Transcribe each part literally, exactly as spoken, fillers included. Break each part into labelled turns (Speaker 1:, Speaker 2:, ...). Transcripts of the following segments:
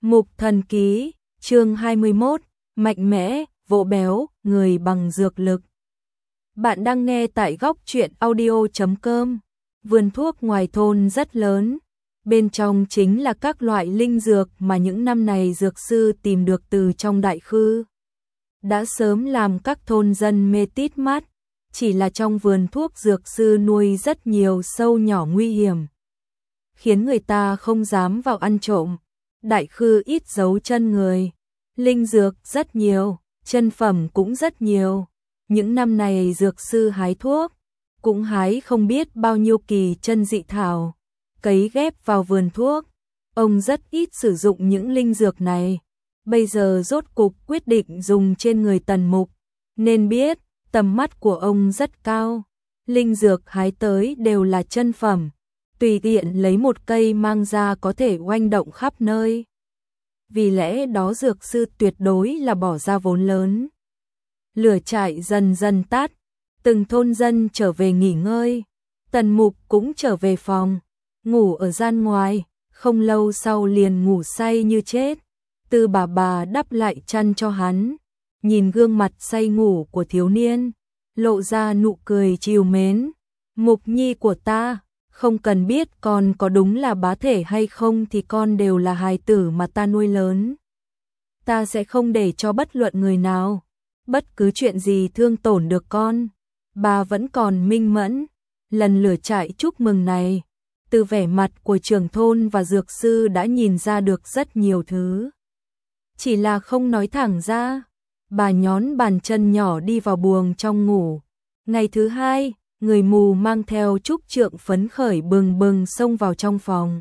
Speaker 1: Mục Thần Ký, chương hai mươi mốt, mạnh mẽ, vỗ béo, người bằng dược lực. Bạn đang nghe tại góc truyện audio chấm com. Vườn thuốc ngoài thôn rất lớn, bên trong chính là các loại linh dược mà những năm này dược sư tìm được từ trong đại khư. Đã sớm làm các thôn dân mê tít mắt, chỉ là trong vườn thuốc dược sư nuôi rất nhiều sâu nhỏ nguy hiểm, khiến người ta không dám vào ăn trộm. Đại khư ít giấu chân người, linh dược rất nhiều, chân phẩm cũng rất nhiều. Những năm này dược sư hái thuốc, cũng hái không biết bao nhiêu kỳ chân dị thảo, cấy ghép vào vườn thuốc. Ông rất ít sử dụng những linh dược này, bây giờ rốt cục quyết định dùng trên người Tần Mục, nên biết tầm mắt của ông rất cao. Linh dược hái tới đều là chân phẩm, tùy tiện lấy một cây mang ra có thể oanh động khắp nơi. Vì lẽ đó dược sư tuyệt đối là bỏ ra vốn lớn. Lửa trại dần dần tắt, từng thôn dân trở về nghỉ ngơi. Tần Mục cũng trở về phòng, ngủ ở gian ngoài, không lâu sau liền ngủ say như chết. Tư bà bà đắp lại chăn cho hắn, nhìn gương mặt say ngủ của thiếu niên, lộ ra nụ cười trìu mến. Mục nhi của ta, không cần biết con có đúng là bá thể hay không thì con đều là hài tử mà ta nuôi lớn. Ta sẽ không để cho bất luận người nào, bất cứ chuyện gì thương tổn được con. Bà vẫn còn minh mẫn. Lần lửa trại chúc mừng này, từ vẻ mặt của trưởng thôn và dược sư đã nhìn ra được rất nhiều thứ. Chỉ là không nói thẳng ra. Bà nhón bàn chân nhỏ đi vào buồng trong ngủ. Ngày thứ hai, người mù mang theo trúc trượng phấn khởi bừng bừng xông vào trong phòng.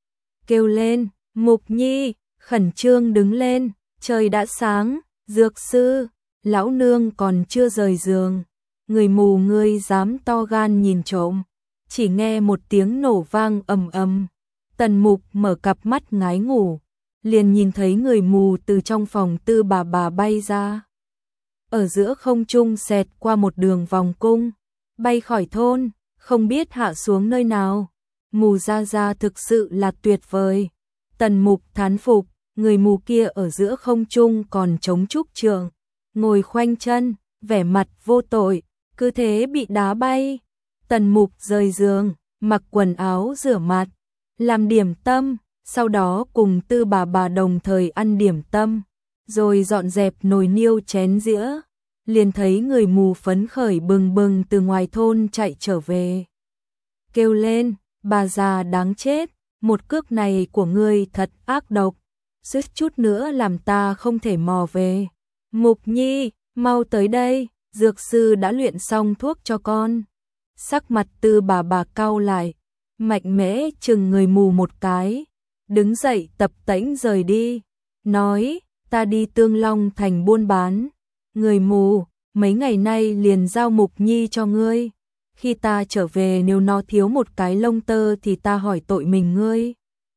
Speaker 1: Kêu lên, Mục nhi, khẩn trương đứng lên, trời đã sáng. Dược sư, lão nương còn chưa rời giường. Người mù ngươi dám to gan nhìn trộm. Chỉ nghe một tiếng nổ vang ầm ầm. Tần Mục mở cặp mắt ngái ngủ, liền nhìn thấy người mù từ trong phòng tư bà bà bay ra. Ở giữa không trung xẹt qua một đường vòng cung, bay khỏi thôn, không biết hạ xuống nơi nào. Mù ra ra thực sự là tuyệt vời. Tần Mục thán phục, người mù kia ở giữa không trung còn chống trúc trượng, ngồi khoanh chân, vẻ mặt vô tội, cứ thế bị đá bay. Tần Mục rời giường, mặc quần áo rửa mặt, làm điểm tâm, sau đó cùng tư bà bà đồng thời ăn điểm tâm, rồi dọn dẹp nồi niêu chén dĩa. Liền thấy người mù phấn khởi bừng bừng từ ngoài thôn chạy trở về. Kêu lên, bà già đáng chết, một cước này của ngươi thật ác độc, suýt chút nữa làm ta không thể mò về. Mục nhi, mau tới đây, dược sư đã luyện xong thuốc cho con. Sắc mặt tư bà bà cau lại, mạnh mẽ chừng người mù một cái, đứng dậy tập tễnh rời đi, nói, ta đi Tương Long thành buôn bán. Người mù, mấy ngày nay liền giao Mục nhi cho ngươi, khi ta trở về nếu nó thiếu một cái lông tơ thì ta hỏi tội mình ngươi.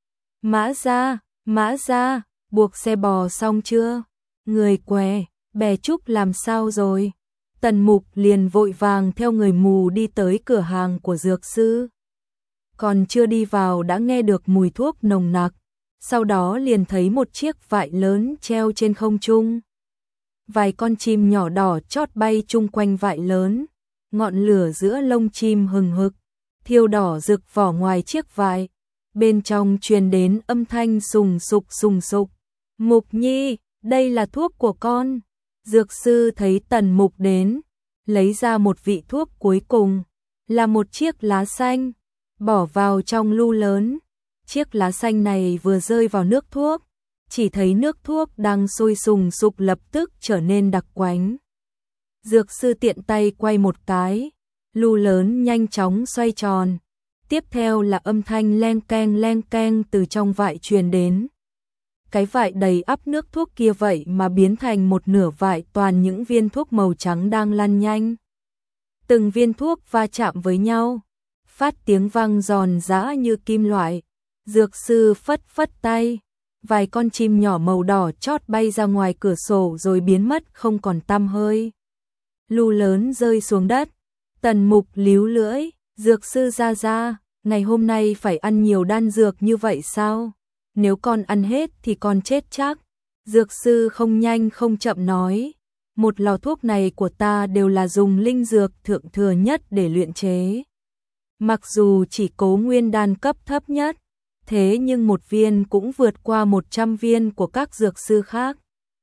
Speaker 1: Mã gia, Mã gia, buộc xe bò xong chưa? Người què, bè trúc làm sao rồi? Tần Mục liền vội vàng theo người mù đi tới cửa hàng của dược sư. Còn chưa đi vào đã nghe được mùi thuốc nồng nặc, sau đó liền thấy một chiếc vại lớn treo trên không trung. Vài con chim nhỏ đỏ chót bay chung quanh vại lớn, ngọn lửa giữa lông chim hừng hực, thiêu đỏ rực vỏ ngoài chiếc vại. Bên trong truyền đến âm thanh sùng sục sùng sục. Mục nhi, đây là thuốc của con. Dược sư thấy Tần Mục đến, lấy ra một vị thuốc cuối cùng, là một chiếc lá xanh, bỏ vào trong lu lớn. Chiếc lá xanh này vừa rơi vào nước thuốc, chỉ thấy nước thuốc đang sôi sùng sục lập tức trở nên đặc quánh. Dược sư tiện tay quay một cái, lu lớn nhanh chóng xoay tròn. Tiếp theo là âm thanh leng keng leng keng từ trong vại truyền đến. Cái vại đầy ắp nước thuốc kia vậy mà biến thành một nửa vại toàn những viên thuốc màu trắng đang lăn nhanh. Từng viên thuốc va chạm với nhau, phát tiếng vang giòn giã như kim loại. Dược sư phất phất tay, vài con chim nhỏ màu đỏ chót bay ra ngoài cửa sổ rồi biến mất không còn tăm hơi. Lu lớn rơi xuống đất, Tần Mục líu lưỡi, dược sư ra ra, ngày hôm nay phải ăn nhiều đan dược như vậy sao? nếu con ăn hết thì con chết chắc. Dược sư không nhanh không chậm nói, một lò thuốc này của ta đều là dùng linh dược thượng thừa nhất để luyện chế. Mặc dù chỉ Cố Nguyên đan cấp thấp nhất, thế nhưng một viên cũng vượt qua một trăm viên của các dược sư khác.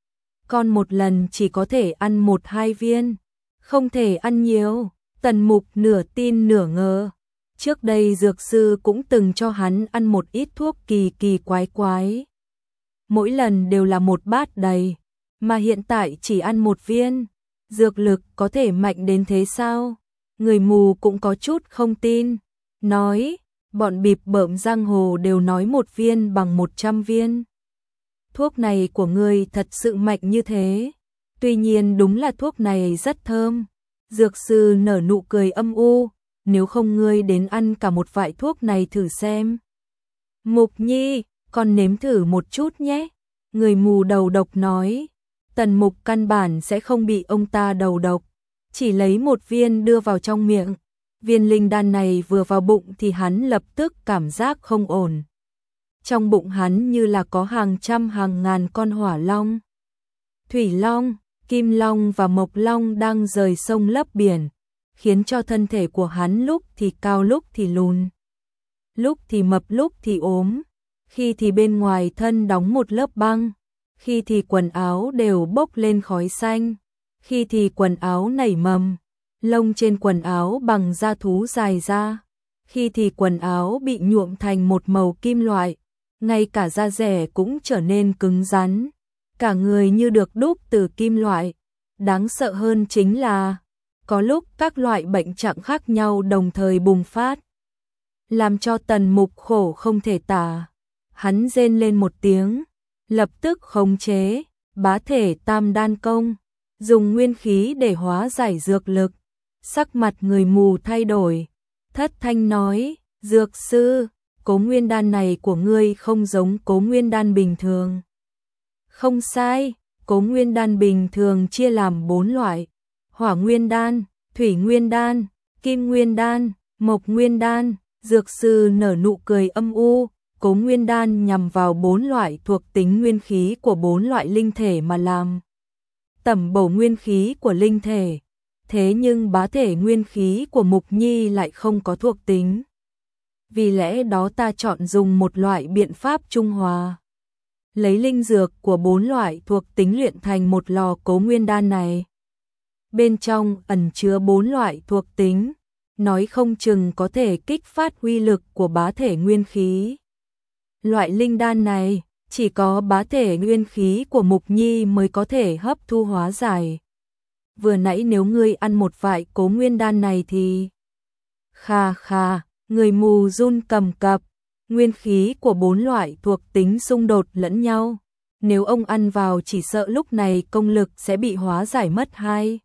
Speaker 1: Con một lần chỉ có thể ăn một hai viên, không thể ăn nhiều. Tần Mục nửa tin nửa ngờ. Trước đây dược sư cũng từng cho hắn ăn một ít thuốc kỳ kỳ quái quái. Mỗi lần đều là một bát đầy, mà hiện tại chỉ ăn một viên. Dược lực có thể mạnh đến thế sao? Người mù cũng có chút không tin. Nói, bọn bịp bợm giang hồ đều nói một viên bằng một trăm viên. Thuốc này của ngươi thật sự mạnh như thế. Tuy nhiên đúng là thuốc này rất thơm. Dược sư nở nụ cười âm u, nếu không ngươi đến ăn cả một vại thuốc này thử xem. Mục Nhi, con nếm thử một chút nhé. Người mù đầu độc nói. Tần Mục căn bản sẽ không bị ông ta đầu độc, chỉ lấy một viên đưa vào trong miệng. Viên linh đan này vừa vào bụng thì hắn lập tức cảm giác không ổn. Trong bụng hắn như là có hàng trăm hàng ngàn con hỏa long, thủy long, kim long và mộc long đang rời sông lấp biển, khiến cho thân thể của hắn lúc thì cao lúc thì lùn, lúc thì mập lúc thì ốm, khi thì bên ngoài thân đóng một lớp băng, khi thì quần áo đều bốc lên khói xanh, khi thì quần áo nảy mầm, lông trên quần áo bằng da thú dài ra, khi thì quần áo bị nhuộm thành một màu kim loại, ngay cả da dẻ cũng trở nên cứng rắn, cả người như được đúc từ kim loại. Đáng sợ hơn chính là, có lúc các loại bệnh trạng khác nhau đồng thời bùng phát, làm cho Tần Mục khổ không thể tả. Hắn rên lên một tiếng, lập tức khống chế bá thể tam đan công, dùng nguyên khí để hóa giải dược lực. Sắc mặt người mù thay đổi, thất thanh nói, dược sư, Cố Nguyên đan này của ngươi không giống Cố Nguyên đan bình thường. Không sai, Cố Nguyên đan bình thường chia làm bốn loại: Hỏa Nguyên đan, Thủy Nguyên đan, Kim Nguyên đan, Mộc Nguyên đan. Dược sư nở nụ cười âm u, Cố Nguyên đan nhằm vào bốn loại thuộc tính nguyên khí của bốn loại linh thể mà làm, tẩm bổ nguyên khí của linh thể. Thế nhưng bá thể nguyên khí của Mục Nhi lại không có thuộc tính. Vì lẽ đó ta chọn dùng một loại biện pháp trung hòa, lấy linh dược của bốn loại thuộc tính luyện thành một lò Cố Nguyên đan này. Bên trong ẩn chứa bốn loại thuộc tính, nói không chừng có thể kích phát uy lực của bá thể nguyên khí. Loại linh đan này chỉ có bá thể nguyên khí của Mục Nhi mới có thể hấp thu hóa giải. Vừa nãy nếu ngươi ăn một vại Cố Nguyên đan này thì... Kha kha, người mù run cầm cập, nguyên khí của bốn loại thuộc tính xung đột lẫn nhau. Nếu ông ăn vào chỉ sợ lúc này công lực sẽ bị hóa giải mất hai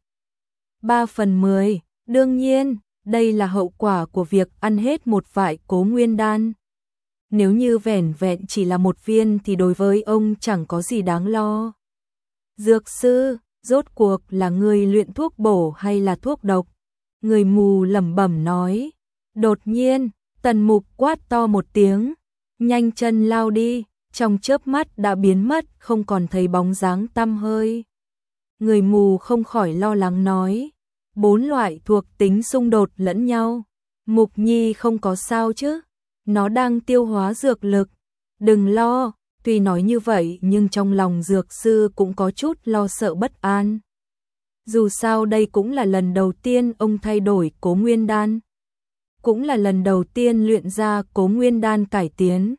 Speaker 1: ba phần mười. Đương nhiên, đây là hậu quả của việc ăn hết một vại Cố Nguyên đan. Nếu như vẻn vẹn chỉ là một viên thì đối với ông chẳng có gì đáng lo. Dược sư, rốt cuộc là người luyện thuốc bổ hay là thuốc độc? Người mù lẩm bẩm nói. Đột nhiên, Tần Mục quát to một tiếng, nhanh chân lao đi, trong chớp mắt đã biến mất, không còn thấy bóng dáng tăm hơi. Người mù không khỏi lo lắng nói, bốn loại thuộc tính xung đột lẫn nhau, Mục Nhi không có sao chứ? Nó đang tiêu hóa dược lực. Đừng lo. Tuy nói như vậy nhưng trong lòng dược sư cũng có chút lo sợ bất an. Dù sao đây cũng là lần đầu tiên ông thay đổi Cố Nguyên đan, cũng là lần đầu tiên luyện ra Cố Nguyên đan cải tiến,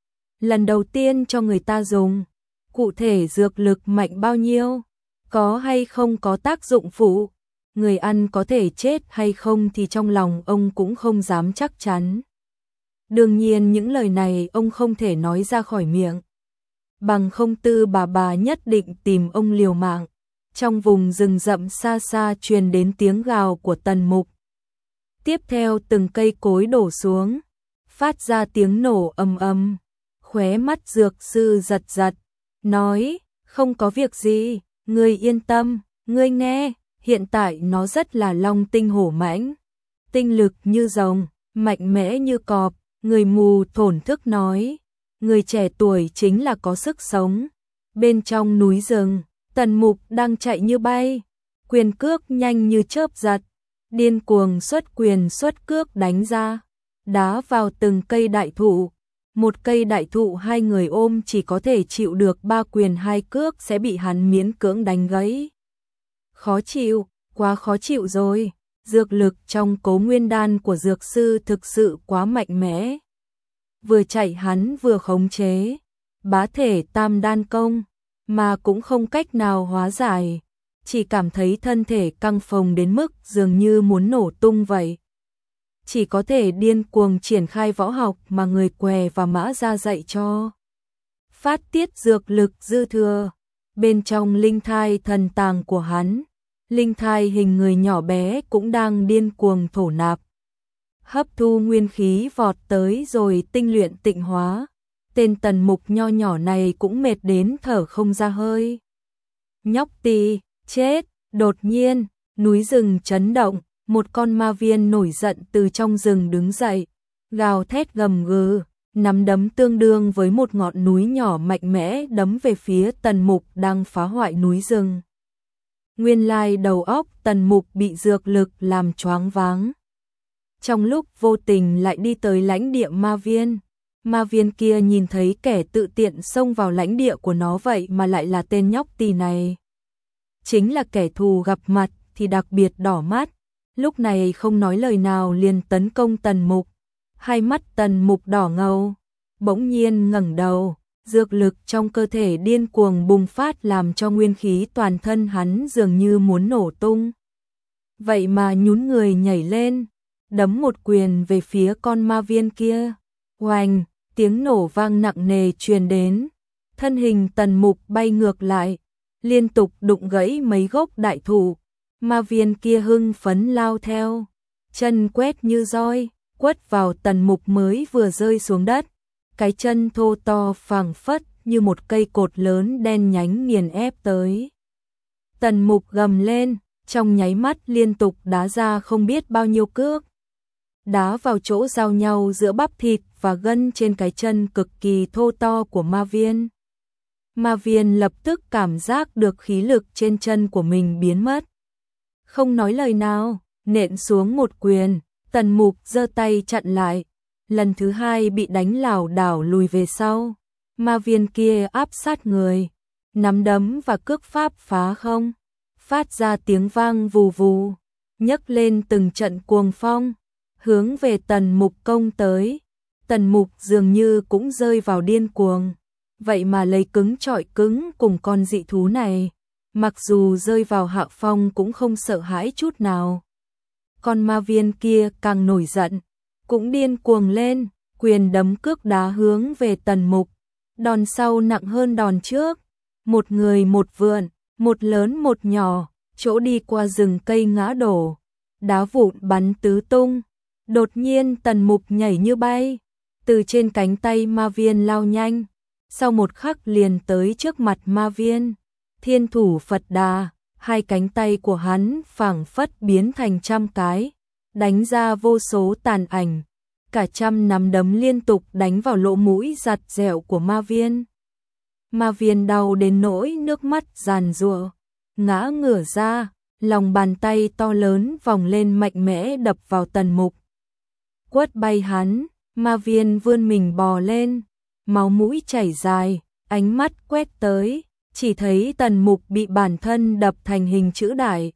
Speaker 1: lần đầu tiên cho người ta dùng. Cụ thể dược lực mạnh bao nhiêu, có hay không có tác dụng phụ, người ăn có thể chết hay không thì trong lòng ông cũng không dám chắc chắn. Đương nhiên những lời này ông không thể nói ra khỏi miệng, bằng không Tư bà bà nhất định tìm ông liều mạng. Trong vùng rừng rậm xa xa truyền đến tiếng gào của Tần Mục. Tiếp theo từng cây cối đổ xuống, phát ra tiếng nổ ầm ầm. Khóe mắt dược sư giật giật, nói, không có việc gì, ngươi yên tâm, ngươi nghe, hiện tại nó rất là long tinh hổ mãnh, tinh lực như rồng, mạnh mẽ như cọp. Người mù thổn thức nói, người trẻ tuổi chính là có sức sống. Bên trong núi rừng, Tần Mục đang chạy như bay, quyền cước nhanh như chớp giật, điên cuồng xuất quyền xuất cước đánh ra, đá vào từng cây đại thụ. Một cây đại thụ hai người ôm chỉ có thể chịu được ba quyền hai cước sẽ bị hắn miễn cưỡng đánh gãy. Khó chịu, quá khó chịu rồi. Dược lực trong Cố Nguyên Đan của dược sư thực sự quá mạnh mẽ. Vừa chạy hắn vừa khống chế bá thể tam đan công, mà cũng không cách nào hóa giải, chỉ cảm thấy thân thể căng phồng đến mức dường như muốn nổ tung vậy. Chỉ có thể điên cuồng triển khai võ học mà người què và mã ra dạy cho. Phát tiết dược lực dư thừa. Bên trong linh thai thần tàng của hắn, linh thai hình người nhỏ bé cũng đang điên cuồng thổ nạp. Hấp thu nguyên khí vọt tới rồi tinh luyện tịnh hóa. Tên Tần Mục nho nhỏ này cũng mệt đến thở không ra hơi. Nhóc tì, chết, đột nhiên, núi rừng chấn động, một con ma viên nổi giận từ trong rừng đứng dậy, gào thét gầm gừ, nắm đấm tương đương với một ngọn núi nhỏ mạnh mẽ đấm về phía Tần Mục đang phá hoại núi rừng. Nguyên lai đầu óc Tần Mục bị dược lực làm choáng váng. Trong lúc vô tình lại đi tới lãnh địa ma viên. Ma viên kia nhìn thấy kẻ tự tiện xông vào lãnh địa của nó vậy mà lại là tên nhóc tì này. Chính là kẻ thù gặp mặt thì đặc biệt đỏ mắt. Lúc này không nói lời nào liền tấn công Tần Mục. Hai mắt Tần Mục đỏ ngầu, bỗng nhiên ngẩng đầu, dược lực trong cơ thể điên cuồng bùng phát làm cho nguyên khí toàn thân hắn dường như muốn nổ tung. Vậy mà nhún người nhảy lên, đấm một quyền về phía con ma viên kia. Oanh, tiếng nổ vang nặng nề truyền đến, thân hình Tần Mục bay ngược lại, liên tục đụng gãy mấy gốc đại thụ. Ma viên kia hưng phấn lao theo, chân quét như roi, quất vào Tần Mục mới vừa rơi xuống đất. Cái chân thô to phẳng phất như một cây cột lớn đen nhánh nghiền ép tới. Tần Mục gầm lên, trong nháy mắt liên tục đá ra không biết bao nhiêu cước. Đá vào chỗ giao nhau giữa bắp thịt và gân trên cái chân cực kỳ thô to của ma viên. Ma viên lập tức cảm giác được khí lực trên chân của mình biến mất. Không nói lời nào, nện xuống một quyền, Tần Mục giơ tay chặn lại. Lần thứ hai bị đánh lảo đảo lùi về sau. Ma viên kia áp sát người, nắm đấm và cước pháp phá không, phát ra tiếng vang vù vù, nhấc lên từng trận cuồng phong, hướng về Tần Mục công tới. Tần Mục dường như cũng rơi vào điên cuồng, vậy mà lấy cứng chọi cứng cùng con dị thú này, mặc dù rơi vào hạ phong cũng không sợ hãi chút nào. Con ma viên kia càng nổi giận, cũng điên cuồng lên, quyền đấm cước đá hướng về Tần Mục. Đòn sau nặng hơn đòn trước, một người một vượn, một lớn một nhỏ, chỗ đi qua rừng cây ngã đổ, đá vụn bắn tứ tung. Đột nhiên Tần Mục nhảy như bay, từ trên cánh tay ma viên lao nhanh, sau một khắc liền tới trước mặt ma viên. Thiên thủ Phật Đà, hai cánh tay của hắn phảng phất biến thành trăm cái, đánh ra vô số tàn ảnh, cả trăm nắm đấm liên tục đánh vào lỗ mũi giặt dẻo của ma viên. Ma viên đau đến nỗi nước mắt giàn giụa, ngã ngửa ra, lòng bàn tay to lớn vòng lên mạnh mẽ đập vào Tần Mục. Quất bay hắn, ma viên vươn mình bò lên, máu mũi chảy dài, ánh mắt quét tới, chỉ thấy Tần Mục bị bản thân đập thành hình chữ đại.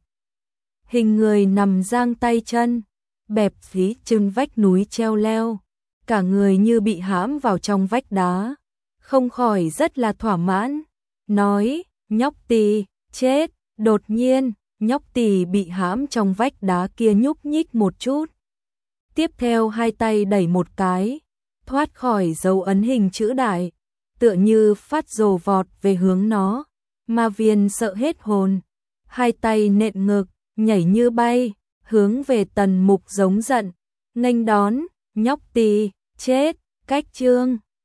Speaker 1: Hình người nằm giang tay chân, bẹp phí trên vách núi treo leo, cả người như bị hãm vào trong vách đá, không khỏi rất là thỏa mãn, nói, nhóc tì, chết. Đột nhiên, nhóc tì bị hãm trong vách đá kia nhúc nhích một chút. Tiếp theo hai tay đẩy một cái, thoát khỏi dấu ấn hình chữ đại, tựa như phát rồ vọt về hướng nó. Ma viên sợ hết hồn, hai tay nện ngực, nhảy như bay, hướng về Tần Mục giống giận, nghênh đón, nhóc tì, chết, cách chương.